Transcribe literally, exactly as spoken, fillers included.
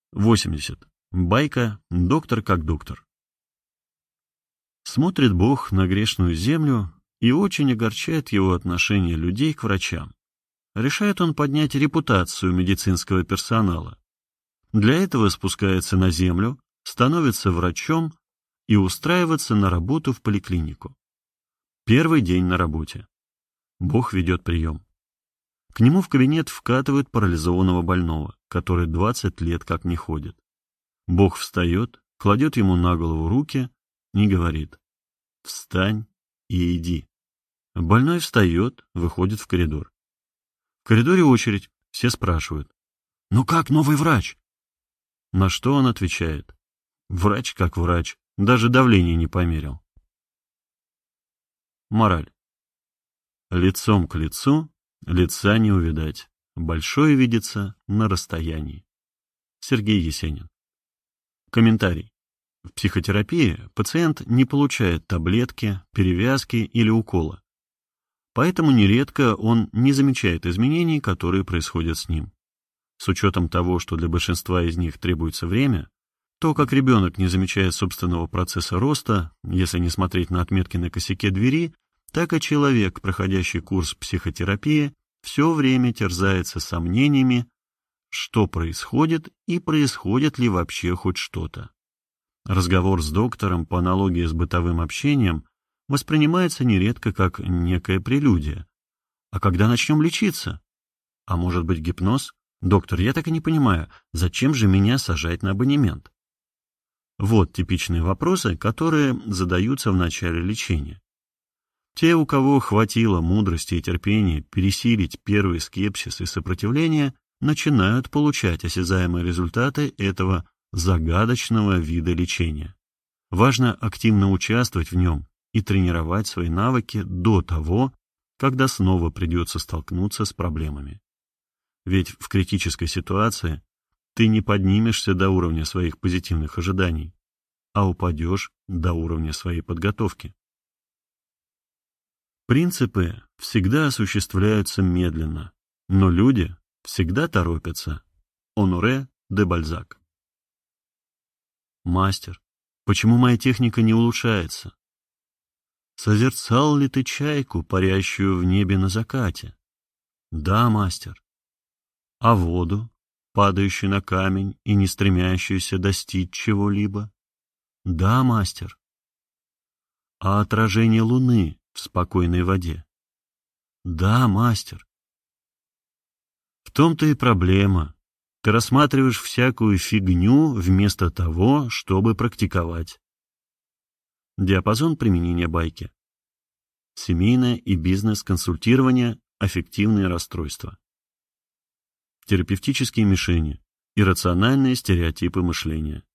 восемьдесят. Байка «Доктор как доктор». Смотрит Бог на грешную землю, и очень огорчает его отношение людей к врачам. Решает он поднять репутацию медицинского персонала. Для этого спускается на землю, становится врачом и устраивается на работу в поликлинику. Первый день на работе. Бог ведет прием. К нему в кабинет вкатывают парализованного больного, который двадцать лет как не ходит. Бог встает, кладет ему на голову руки и говорит: «Встань и иди». Больной встает, выходит в коридор. В коридоре очередь, все спрашивают: «Ну как новый врач?» На что он отвечает: «Врач как врач, даже давление не померил». Мораль. Лицом к лицу лица не увидать, большое видится на расстоянии. Сергей Есенин. Комментарий. В психотерапии пациент не получает таблетки, перевязки или укола. Поэтому нередко он не замечает изменений, которые происходят с ним. С учетом того, что для большинства из них требуется время, то, как ребенок не замечает собственного процесса роста, если не смотреть на отметки на косяке двери, так и человек, проходящий курс психотерапии, все время терзается сомнениями, что происходит и происходит ли вообще хоть что-то. Разговор с доктором по аналогии с бытовым общением воспринимается нередко как некая прелюдия. А когда начнем лечиться? А может быть гипноз? Доктор, я так и не понимаю, зачем же меня сажать на абонемент? Вот типичные вопросы, которые задаются в начале лечения. Те, у кого хватило мудрости и терпения пересилить первый скепсис и сопротивление, начинают получать осязаемые результаты этого загадочного вида лечения. Важно активно участвовать в нем и тренировать свои навыки до того, когда снова придется столкнуться с проблемами. Ведь в критической ситуации ты не поднимешься до уровня своих позитивных ожиданий, а упадешь до уровня своей подготовки. Принципы всегда осуществляются медленно, но люди всегда торопятся. Оноре де Бальзак. Мастер, почему моя техника не улучшается? Созерцал ли ты чайку, парящую в небе на закате? Да, мастер. А воду, падающую на камень и не стремящуюся достичь чего-либо? Да, мастер. А отражение луны в спокойной воде? Да, мастер. В том-то и проблема. Ты рассматриваешь всякую фигню вместо того, чтобы практиковать. Диапазон применения байки. Семейное и бизнес-консультирование, аффективные расстройства. Терапевтические мишени, иррациональные стереотипы мышления.